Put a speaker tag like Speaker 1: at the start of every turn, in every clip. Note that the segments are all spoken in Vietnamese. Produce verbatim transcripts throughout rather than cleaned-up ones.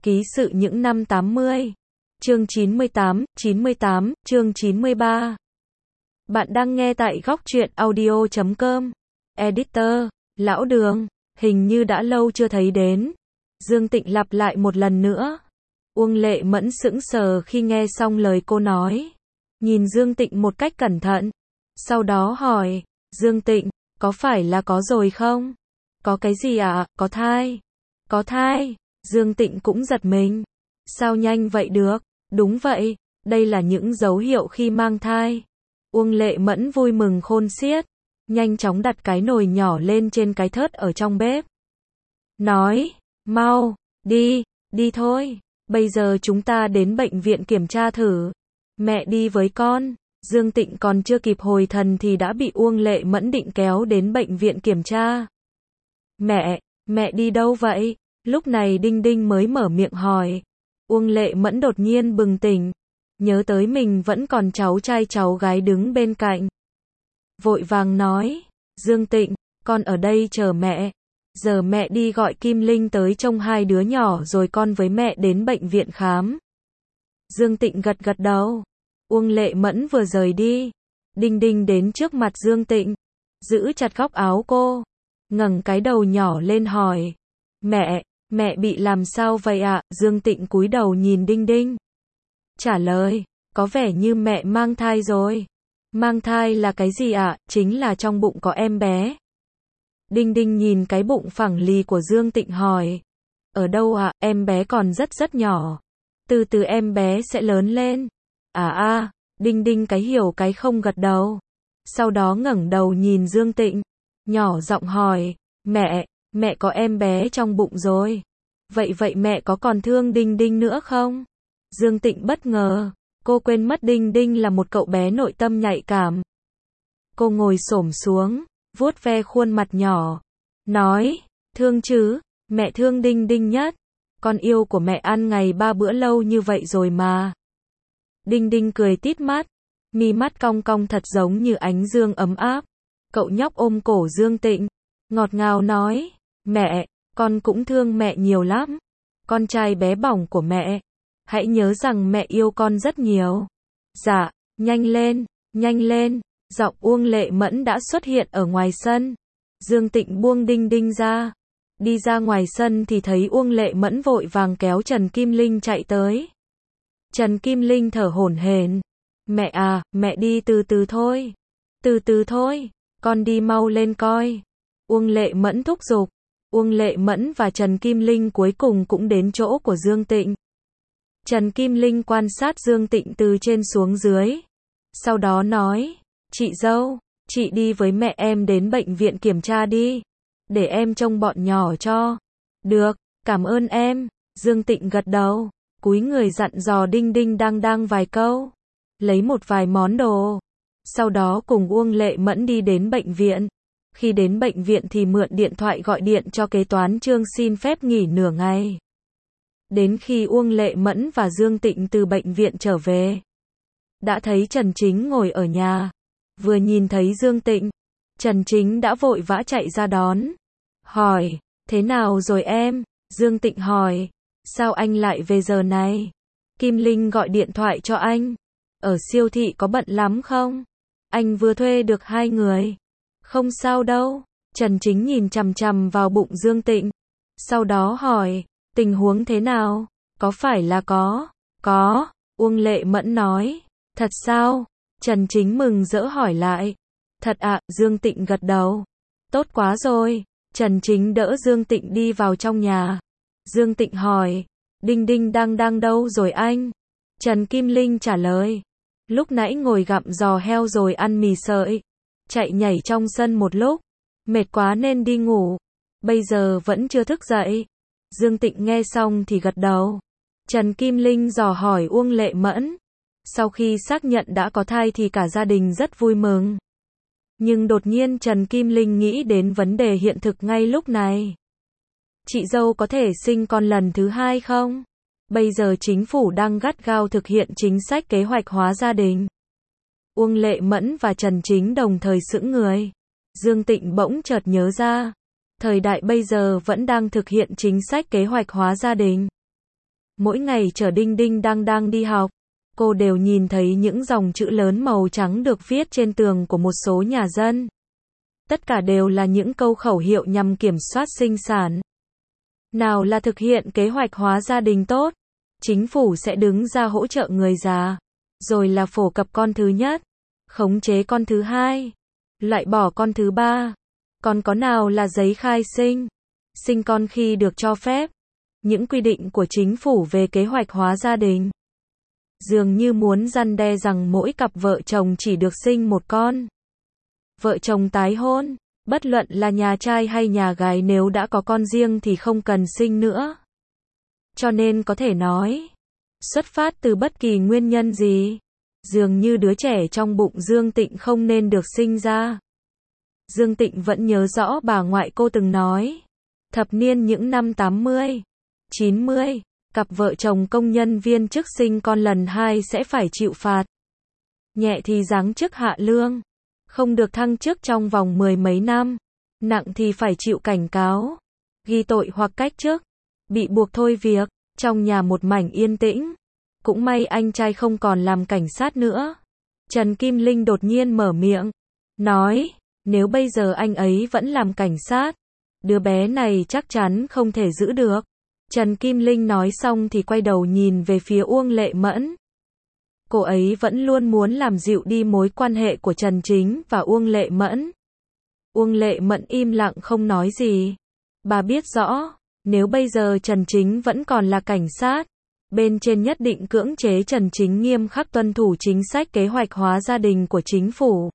Speaker 1: Ký sự những năm tám mươi. Chương chín mươi tám, chín mươi tám, chương chín mươi ba. Bạn đang nghe tại góc truyện audio chấm com. Editor, Lão Đường, hình như đã lâu chưa thấy đến. Dương Tịnh lặp lại một lần nữa. Uông Lệ Mẫn sững sờ khi nghe xong lời cô nói. Nhìn Dương Tịnh một cách cẩn thận. Sau đó hỏi, Dương Tịnh, có phải là có rồi không? Có cái gì ạ? À? Có thai. Có thai. Dương Tịnh cũng giật mình. Sao nhanh vậy được? Đúng vậy, đây là những dấu hiệu khi mang thai. Uông Lệ Mẫn vui mừng khôn xiết, nhanh chóng đặt cái nồi nhỏ lên trên cái thớt ở trong bếp. Nói, mau, đi, đi thôi, bây giờ chúng ta đến bệnh viện kiểm tra thử. Mẹ đi với con. Dương Tịnh còn chưa kịp hồi thần thì đã bị Uông Lệ Mẫn định kéo đến bệnh viện kiểm tra. Mẹ, mẹ đi đâu vậy? Lúc này Đinh Đinh mới mở miệng hỏi. Uông Lệ Mẫn đột nhiên bừng tỉnh, nhớ tới mình vẫn còn cháu trai cháu gái đứng bên cạnh. Vội vàng nói, Dương Tịnh, con ở đây chờ mẹ. Giờ mẹ đi gọi Kim Linh tới trông hai đứa nhỏ rồi con với mẹ đến bệnh viện khám. Dương Tịnh gật gật đầu. Uông Lệ Mẫn vừa rời đi. Đinh Đinh đến trước mặt Dương Tịnh, giữ chặt góc áo cô, ngẩng cái đầu nhỏ lên hỏi. Mẹ, mẹ bị làm sao vậy ạ? À? Dương Tịnh cúi đầu nhìn Đinh Đinh. Trả lời, có vẻ như mẹ mang thai rồi. Mang thai là cái gì ạ? À? Chính là trong bụng có em bé. Đinh Đinh nhìn cái bụng phẳng lì của Dương Tịnh hỏi. Ở đâu ạ? À? Em bé còn rất rất nhỏ. Từ từ em bé sẽ lớn lên. À a, Đinh Đinh cái hiểu cái không gật đầu. Sau đó ngẩng đầu nhìn Dương Tịnh, nhỏ giọng hỏi, mẹ, mẹ có em bé trong bụng rồi. Vậy vậy mẹ có còn thương Đinh Đinh nữa không? Dương Tịnh bất ngờ, cô quên mất Đinh Đinh là một cậu bé nội tâm nhạy cảm. Cô ngồi xổm xuống, vuốt ve khuôn mặt nhỏ, nói, thương chứ, mẹ thương Đinh Đinh nhất. Con yêu của mẹ ăn ngày ba bữa lâu như vậy rồi mà. Đinh Đinh cười tít mắt, mi mắt cong cong thật giống như ánh dương ấm áp. Cậu nhóc ôm cổ Dương Tịnh, ngọt ngào nói, mẹ, con cũng thương mẹ nhiều lắm. Con trai bé bỏng của mẹ, hãy nhớ rằng mẹ yêu con rất nhiều. Dạ, nhanh lên, nhanh lên. Giọng Uông Lệ Mẫn đã xuất hiện ở ngoài sân. Dương Tịnh buông Đinh Đinh ra. Đi ra ngoài sân thì thấy Uông Lệ Mẫn vội vàng kéo Trần Kim Linh chạy tới. Trần Kim Linh thở hổn hển. Mẹ à, mẹ đi từ từ thôi. Từ từ thôi, con đi mau lên coi. Uông Lệ Mẫn thúc giục. Uông Lệ Mẫn và Trần Kim Linh cuối cùng cũng đến chỗ của Dương Tịnh. Trần Kim Linh quan sát Dương Tịnh từ trên xuống dưới. Sau đó nói, chị dâu, chị đi với mẹ em đến bệnh viện kiểm tra đi. Để em trông bọn nhỏ cho. Được, cảm ơn em. Dương Tịnh gật đầu, cúi người dặn dò Đinh Đinh đang đang vài câu. Lấy một vài món đồ. Sau đó cùng Uông Lệ Mẫn đi đến bệnh viện. Khi đến bệnh viện thì mượn điện thoại gọi điện cho kế toán Trương xin phép nghỉ nửa ngày. Đến khi Uông Lệ Mẫn và Dương Tịnh từ bệnh viện trở về, đã thấy Trần Chính ngồi ở nhà. Vừa nhìn thấy Dương Tịnh, Trần Chính đã vội vã chạy ra đón. Hỏi, thế nào rồi em? Dương Tịnh hỏi, sao anh lại về giờ này? Kim Linh gọi điện thoại cho anh. Ở siêu thị có bận lắm không? Anh vừa thuê được hai người. Không sao đâu. Trần Chính nhìn chằm chằm vào bụng Dương Tịnh. Sau đó hỏi, tình huống thế nào? Có phải là có? Có. Uông Lệ Mẫn nói. Thật sao? Trần Chính mừng rỡ hỏi lại. Thật ạ, à, Dương Tịnh gật đầu. Tốt quá rồi. Trần Chính đỡ Dương Tịnh đi vào trong nhà. Dương Tịnh hỏi, Đinh Đinh đang đang đâu rồi anh? Trần Kim Linh trả lời, lúc nãy ngồi gặm giò heo rồi ăn mì sợi. Chạy nhảy trong sân một lúc, mệt quá nên đi ngủ. Bây giờ vẫn chưa thức dậy. Dương Tịnh nghe xong thì gật đầu. Trần Kim Linh dò hỏi Uông Lệ Mẫn. Sau khi xác nhận đã có thai thì cả gia đình rất vui mừng. Nhưng đột nhiên Trần Kim Linh nghĩ đến vấn đề hiện thực ngay lúc này. Chị dâu có thể sinh con lần thứ hai không? Bây giờ chính phủ đang gắt gao thực hiện chính sách kế hoạch hóa gia đình. Uông Lệ Mẫn và Trần Chính đồng thời sững người. Dương Tịnh bỗng chợt nhớ ra. Thời đại bây giờ vẫn đang thực hiện chính sách kế hoạch hóa gia đình. Mỗi ngày chở Đinh Đinh đang đang đi học, cô đều nhìn thấy những dòng chữ lớn màu trắng được viết trên tường của một số nhà dân. Tất cả đều là những câu khẩu hiệu nhằm kiểm soát sinh sản. Nào là thực hiện kế hoạch hóa gia đình tốt, chính phủ sẽ đứng ra hỗ trợ người già. Rồi là phổ cập con thứ nhất, khống chế con thứ hai, loại bỏ con thứ ba. Còn có nào là giấy khai sinh, sinh con khi được cho phép. Những quy định của chính phủ về kế hoạch hóa gia đình dường như muốn răn đe rằng mỗi cặp vợ chồng chỉ được sinh một con. Vợ chồng tái hôn, bất luận là nhà trai hay nhà gái nếu đã có con riêng thì không cần sinh nữa. Cho nên có thể nói, xuất phát từ bất kỳ nguyên nhân gì, dường như đứa trẻ trong bụng Dương Tịnh không nên được sinh ra. Dương Tịnh vẫn nhớ rõ bà ngoại cô từng nói, thập niên những năm tám mươi, chín mươi, cặp vợ chồng công nhân viên chức sinh con lần hai sẽ phải chịu phạt. Nhẹ thì giáng chức hạ lương, không được thăng chức trong vòng mười mấy năm, nặng thì phải chịu cảnh cáo, ghi tội hoặc cách chức, bị buộc thôi việc. Trong nhà một mảnh yên tĩnh. Cũng may anh trai không còn làm cảnh sát nữa. Trần Kim Linh đột nhiên mở miệng, nói, nếu bây giờ anh ấy vẫn làm cảnh sát, đứa bé này chắc chắn không thể giữ được. Trần Kim Linh nói xong thì quay đầu nhìn về phía Uông Lệ Mẫn. Cô ấy vẫn luôn muốn làm dịu đi mối quan hệ của Trần Chính và Uông Lệ Mẫn. Uông Lệ Mẫn im lặng không nói gì. Bà biết rõ, nếu bây giờ Trần Chính vẫn còn là cảnh sát, bên trên nhất định cưỡng chế Trần Chính nghiêm khắc tuân thủ chính sách kế hoạch hóa gia đình của chính phủ.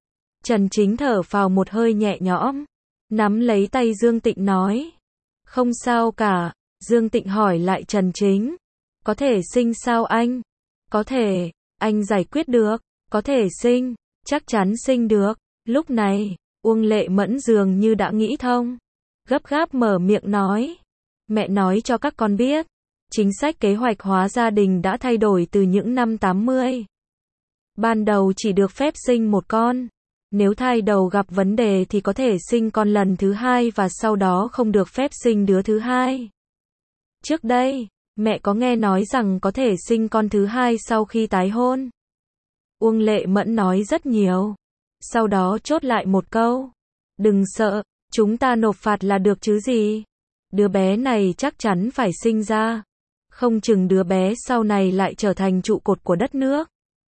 Speaker 1: Trần Chính thở phào một hơi nhẹ nhõm, nắm lấy tay Dương Tịnh nói, không sao cả. Dương Tịnh hỏi lại Trần Chính, có thể sinh sao anh? Có thể, anh giải quyết được. Có thể sinh, chắc chắn sinh được. Lúc này, Uông Lệ Mẫn dường như đã nghĩ thông, gấp gáp mở miệng nói, mẹ nói cho các con biết, chính sách kế hoạch hóa gia đình đã thay đổi từ những năm tám mươi. Ban đầu chỉ được phép sinh một con, nếu thai đầu gặp vấn đề thì có thể sinh con lần thứ hai và sau đó không được phép sinh đứa thứ hai. Trước đây, mẹ có nghe nói rằng có thể sinh con thứ hai sau khi tái hôn. Uông Lệ Mẫn nói rất nhiều, sau đó chốt lại một câu, đừng sợ, chúng ta nộp phạt là được chứ gì. Đứa bé này chắc chắn phải sinh ra, không chừng đứa bé sau này lại trở thành trụ cột của đất nước.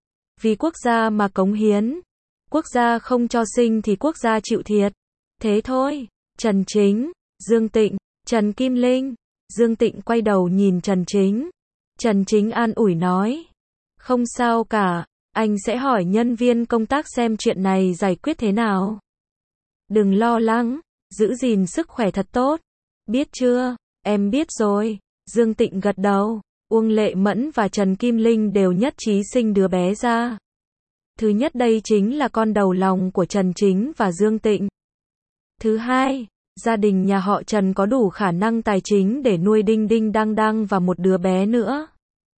Speaker 1: Vì quốc gia mà cống hiến, quốc gia không cho sinh thì quốc gia chịu thiệt. Thế thôi. Trần Chính, Dương Tịnh, Trần Kim Linh. Dương Tịnh quay đầu nhìn Trần Chính. Trần Chính an ủi nói, không sao cả, anh sẽ hỏi nhân viên công tác xem chuyện này giải quyết thế nào. Đừng lo lắng, giữ gìn sức khỏe thật tốt. Biết chưa? Em biết rồi. Dương Tịnh gật đầu. Uông Lệ Mẫn và Trần Kim Linh đều nhất trí sinh đứa bé ra. Thứ nhất đây chính là con đầu lòng của Trần Chính và Dương Tịnh. Thứ hai, gia đình nhà họ Trần có đủ khả năng tài chính để nuôi Đinh Đinh Đăng Đăng và một đứa bé nữa.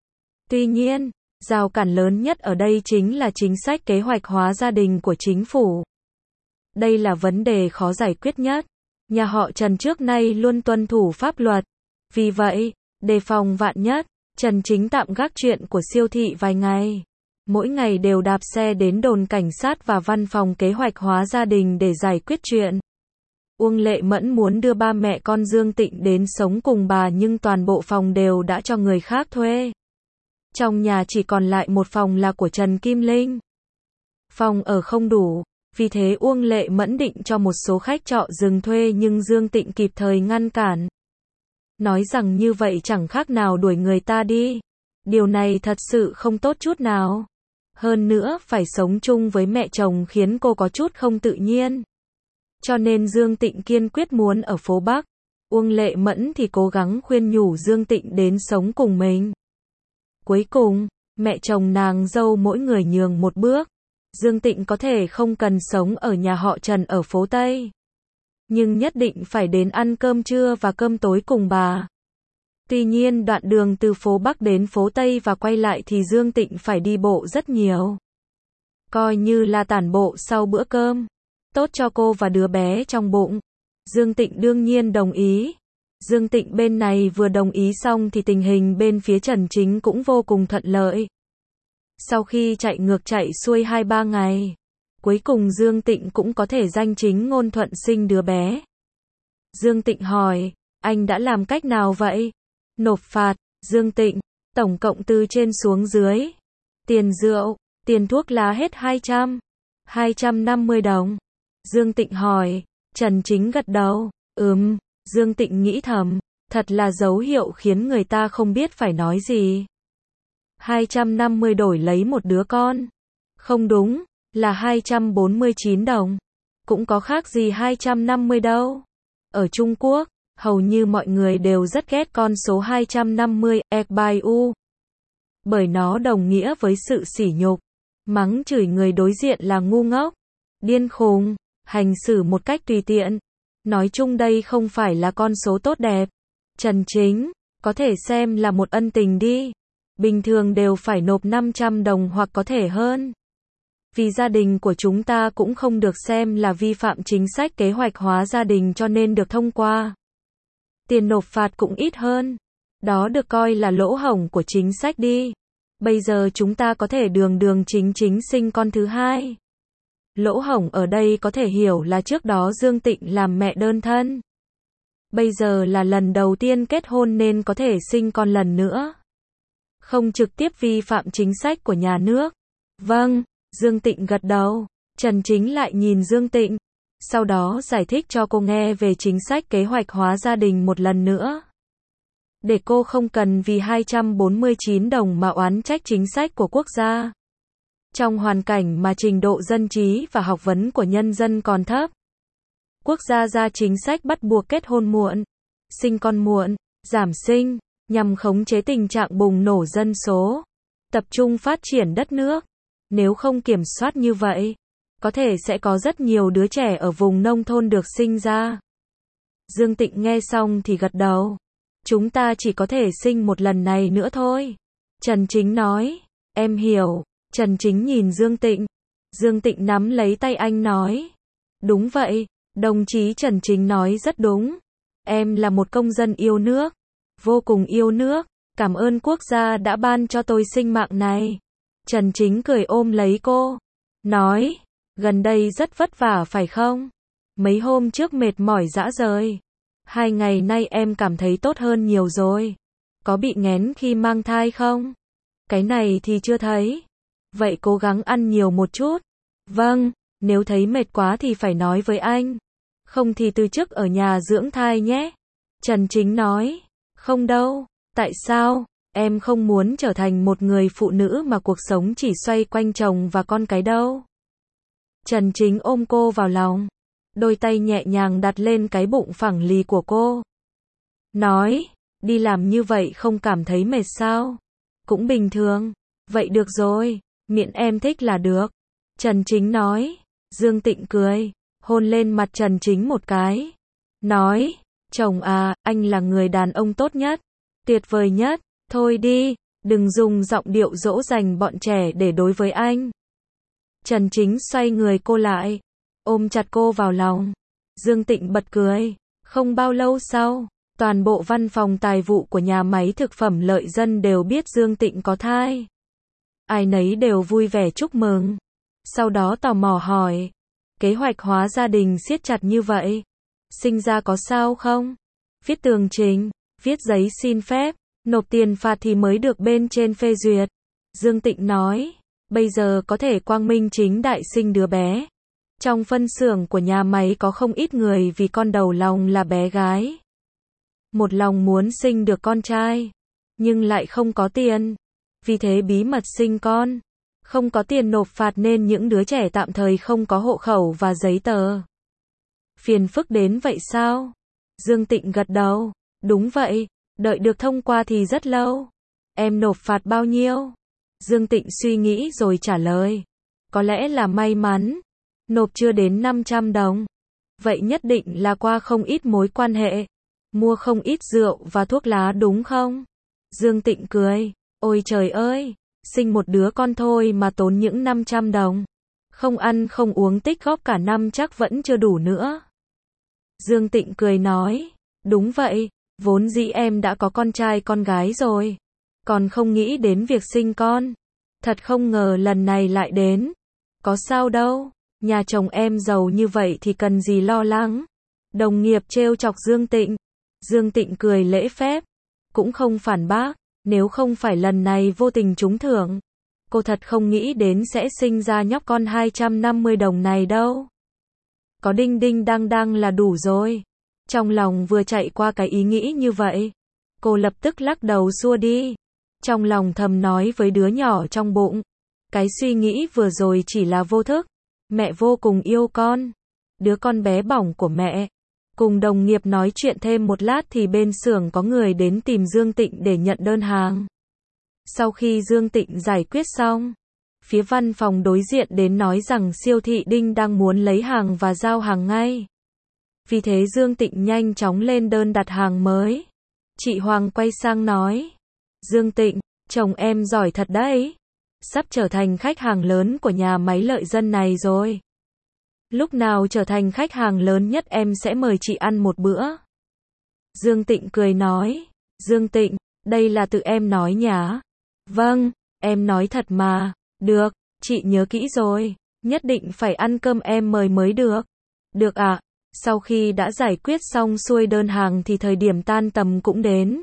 Speaker 1: Tuy nhiên, rào cản lớn nhất ở đây chính là chính sách kế hoạch hóa gia đình của chính phủ. Đây là vấn đề khó giải quyết nhất. Nhà họ Trần trước nay luôn tuân thủ pháp luật. Vì vậy, đề phòng vạn nhất, Trần Chính tạm gác chuyện của siêu thị vài ngày. Mỗi ngày đều đạp xe đến đồn cảnh sát và văn phòng kế hoạch hóa gia đình để giải quyết chuyện. Uông Lệ Mẫn muốn đưa ba mẹ con Dương Tịnh đến sống cùng bà nhưng toàn bộ phòng đều đã cho người khác thuê. Trong nhà chỉ còn lại một phòng là của Trần Kim Linh. Phòng ở không đủ, vì thế Uông Lệ Mẫn định cho một số khách trọ dừng thuê nhưng Dương Tịnh kịp thời ngăn cản. Nói rằng như vậy chẳng khác nào đuổi người ta đi. Điều này thật sự không tốt chút nào. Hơn nữa phải sống chung với mẹ chồng khiến cô có chút không tự nhiên. Cho nên Dương Tịnh kiên quyết muốn ở phố Bắc. Uông Lệ Mẫn thì cố gắng khuyên nhủ Dương Tịnh đến sống cùng mình. Cuối cùng, mẹ chồng nàng dâu mỗi người nhường một bước. Dương Tịnh có thể không cần sống ở nhà họ Trần ở phố Tây, nhưng nhất định phải đến ăn cơm trưa và cơm tối cùng bà. Tuy nhiên đoạn đường từ phố Bắc đến phố Tây và quay lại thì Dương Tịnh phải đi bộ rất nhiều. Coi như là tản bộ sau bữa cơm. Tốt cho cô và đứa bé trong bụng. Dương Tịnh đương nhiên đồng ý. Dương Tịnh bên này vừa đồng ý xong thì tình hình bên phía Trần Chính cũng vô cùng thuận lợi. Sau khi chạy ngược chạy xuôi hai ba ngày, cuối cùng Dương Tịnh cũng có thể danh chính ngôn thuận sinh đứa bé. Dương Tịnh hỏi, anh đã làm cách nào vậy? Nộp phạt, Dương Tịnh, tổng cộng từ trên xuống dưới. Tiền rượu, tiền thuốc lá hết hai trăm, hai trăm năm mươi đồng. Dương Tịnh hỏi, Trần Chính gật đầu, ừm, Dương Tịnh nghĩ thầm, thật là dấu hiệu khiến người ta không biết phải nói gì. hai trăm năm mươi đổi lấy một đứa con. Không đúng, là hai trăm bốn mươi chín đồng. Cũng có khác gì hai trăm năm mươi đâu. Ở Trung Quốc, hầu như mọi người đều rất ghét con số hai trăm năm mươi, e by u. Bởi nó đồng nghĩa với sự sỉ nhục, mắng chửi người đối diện là ngu ngốc, điên khùng, hành xử một cách tùy tiện. Nói chung đây không phải là con số tốt đẹp. Trần Chính, có thể xem là một ân tình đi. Bình thường đều phải nộp năm trăm đồng hoặc có thể hơn. Vì gia đình của chúng ta cũng không được xem là vi phạm chính sách kế hoạch hóa gia đình cho nên được thông qua. Tiền nộp phạt cũng ít hơn. Đó được coi là lỗ hổng của chính sách đi. Bây giờ chúng ta có thể đường đường chính chính sinh con thứ hai. Lỗ hổng ở đây có thể hiểu là trước đó Dương Tịnh làm mẹ đơn thân. Bây giờ là lần đầu tiên kết hôn nên có thể sinh con lần nữa. Không trực tiếp vi phạm chính sách của nhà nước. Vâng, Dương Tịnh gật đầu. Trần Chính lại nhìn Dương Tịnh. Sau đó giải thích cho cô nghe về chính sách kế hoạch hóa gia đình một lần nữa. Để cô không cần vì hai trăm bốn mươi chín đồng mà oán trách chính sách của quốc gia. Trong hoàn cảnh mà trình độ dân trí và học vấn của nhân dân còn thấp, quốc gia ra chính sách bắt buộc kết hôn muộn, sinh con muộn, giảm sinh, nhằm khống chế tình trạng bùng nổ dân số, tập trung phát triển đất nước. Nếu không kiểm soát như vậy, có thể sẽ có rất nhiều đứa trẻ ở vùng nông thôn được sinh ra. Dương Tịnh nghe xong thì gật đầu. Chúng ta chỉ có thể sinh một lần này nữa thôi. Trần Chính nói, em hiểu. Trần Chính nhìn Dương Tịnh. Dương Tịnh nắm lấy tay anh nói, đúng vậy, đồng chí Trần Chính nói rất đúng. Em là một công dân yêu nước, vô cùng yêu nước, cảm ơn quốc gia đã ban cho tôi sinh mạng này. Trần Chính cười ôm lấy cô, nói, gần đây rất vất vả phải không? Mấy hôm trước mệt mỏi rã rời. Hai ngày nay em cảm thấy tốt hơn nhiều rồi. Có bị nghén khi mang thai không? Cái này thì chưa thấy. Vậy cố gắng ăn nhiều một chút. Vâng, nếu thấy mệt quá thì phải nói với anh. Không thì từ chức ở nhà dưỡng thai nhé. Trần Chính nói, không đâu, tại sao? Em không muốn trở thành một người phụ nữ mà cuộc sống chỉ xoay quanh chồng và con cái đâu. Trần Chính ôm cô vào lòng, đôi tay nhẹ nhàng đặt lên cái bụng phẳng lì của cô. Nói, đi làm như vậy không cảm thấy mệt sao? Cũng bình thường. Vậy được rồi, miễn em thích là được. Trần Chính nói. Dương Tịnh cười, hôn lên mặt Trần Chính một cái. Nói, chồng à, anh là người đàn ông tốt nhất, tuyệt vời nhất. Thôi đi, đừng dùng giọng điệu dỗ dành bọn trẻ để đối với anh. Trần Chính xoay người cô lại, ôm chặt cô vào lòng. Dương Tịnh bật cười. Không bao lâu sau, toàn bộ văn phòng tài vụ của nhà máy thực phẩm Lợi Dân đều biết Dương Tịnh có thai. Ai nấy đều vui vẻ chúc mừng. Sau đó tò mò hỏi, kế hoạch hóa gia đình siết chặt như vậy, sinh ra có sao không? Viết tường trình, viết giấy xin phép, nộp tiền phạt thì mới được bên trên phê duyệt. Dương Tịnh nói, bây giờ có thể quang minh chính đại sinh đứa bé. Trong phân xưởng của nhà máy có không ít người vì con đầu lòng là bé gái. Một lòng muốn sinh được con trai, nhưng lại không có tiền. Vì thế bí mật sinh con. Không có tiền nộp phạt nên những đứa trẻ tạm thời không có hộ khẩu và giấy tờ. Phiền phức đến vậy sao? Dương Tịnh gật đầu. Đúng vậy, đợi được thông qua thì rất lâu. Em nộp phạt bao nhiêu? Dương Tịnh suy nghĩ rồi trả lời. Có lẽ là may mắn. Nộp chưa đến năm trăm đồng. Vậy nhất định là qua không ít mối quan hệ. Mua không ít rượu và thuốc lá đúng không? Dương Tịnh cười. Ôi trời ơi, sinh một đứa con thôi mà tốn những năm trăm đồng. Không ăn không uống tích góp cả năm chắc vẫn chưa đủ nữa. Dương Tịnh cười nói. Đúng vậy, Vốn dĩ em đã có con trai con gái rồi, còn không nghĩ đến việc sinh con. Thật không ngờ lần này lại đến. Có sao đâu, nhà chồng em giàu như vậy thì cần gì lo lắng. Đồng nghiệp trêu chọc Dương Tịnh. Dương Tịnh cười lễ phép, cũng không phản bác, nếu không phải lần này vô tình trúng thưởng, cô thật không nghĩ đến sẽ sinh ra nhóc con hai trăm năm mươi đồng này đâu. Có đinh đinh đang đang là đủ rồi. Trong lòng vừa chạy qua cái ý nghĩ như vậy, cô lập tức lắc đầu xua đi. Trong lòng thầm nói với đứa nhỏ trong bụng, cái suy nghĩ vừa rồi chỉ là vô thức. Mẹ vô cùng yêu con, đứa con bé bỏng của mẹ. Cùng đồng nghiệp nói chuyện thêm một lát thì bên xưởng có người đến tìm Dương Tịnh để nhận đơn hàng. Sau khi Dương Tịnh giải quyết xong, phía văn phòng đối diện đến nói rằng siêu thị Đinh đang muốn lấy hàng và giao hàng ngay. Vì thế Dương Tịnh nhanh chóng lên đơn đặt hàng mới. Chị Hoàng quay sang nói, Dương Tịnh, chồng em giỏi thật đấy. Sắp trở thành khách hàng lớn của nhà máy lợi dân này rồi. Lúc nào trở thành khách hàng lớn nhất em sẽ mời chị ăn một bữa. Dương Tịnh cười nói, Dương Tịnh, đây là tự em nói nhá. Vâng, em nói thật mà. Được, chị nhớ kỹ rồi, nhất định phải ăn cơm em mời mới được. Được ạ. À? Sau khi đã giải quyết xong xuôi đơn hàng thì thời điểm tan tầm cũng đến.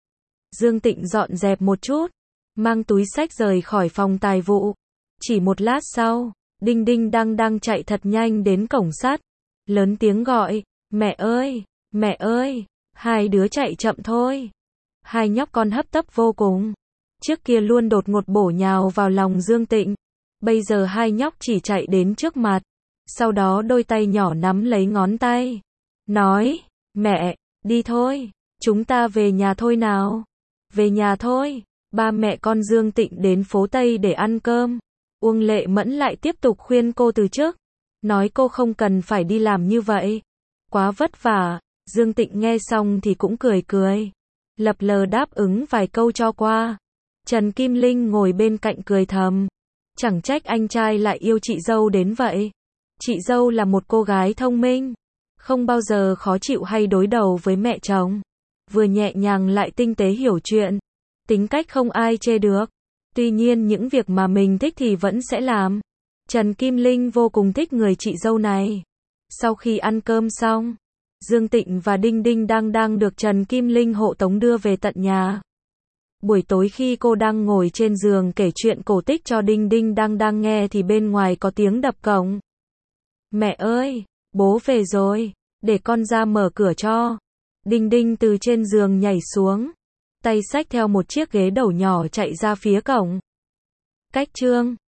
Speaker 1: Dương Tịnh dọn dẹp một chút, mang túi xách rời khỏi phòng tài vụ. Chỉ một lát sau, Đinh Đinh đang đang chạy thật nhanh đến cổng sắt, lớn tiếng gọi, mẹ ơi, mẹ ơi, hai đứa chạy chậm thôi. Hai nhóc con hấp tấp vô cùng, trước kia luôn đột ngột bổ nhào vào lòng Dương Tịnh, bây giờ hai nhóc chỉ chạy đến trước mặt, sau đó đôi tay nhỏ nắm lấy ngón tay, nói, mẹ, đi thôi, chúng ta về nhà thôi nào, về nhà thôi. Ba mẹ con Dương Tịnh đến phố Tây để ăn cơm. Uông Lệ Mẫn lại tiếp tục khuyên cô từ chức, nói cô không cần phải đi làm như vậy, quá vất vả. Dương Tịnh nghe xong thì cũng cười cười, lập lờ đáp ứng vài câu cho qua. Trần Kim Linh ngồi bên cạnh cười thầm, chẳng trách anh trai lại yêu chị dâu đến vậy. Chị dâu là một cô gái thông minh, không bao giờ khó chịu hay đối đầu với mẹ chồng, vừa nhẹ nhàng lại tinh tế hiểu chuyện, tính cách không ai chê được. Tuy nhiên những việc mà mình thích thì vẫn sẽ làm. Trần Kim Linh vô cùng thích người chị dâu này. Sau khi ăn cơm xong, Dương Tịnh và Đinh Đinh đang đang được Trần Kim Linh hộ tống đưa về tận nhà. Buổi tối khi cô đang ngồi trên giường kể chuyện cổ tích cho Đinh Đinh đang đang nghe thì bên ngoài có tiếng đập cổng. Mẹ ơi, bố về rồi, để con ra mở cửa cho. Đinh Đinh từ trên giường nhảy xuống, tay xách theo một chiếc ghế đầu nhỏ chạy ra phía cổng. Cách chương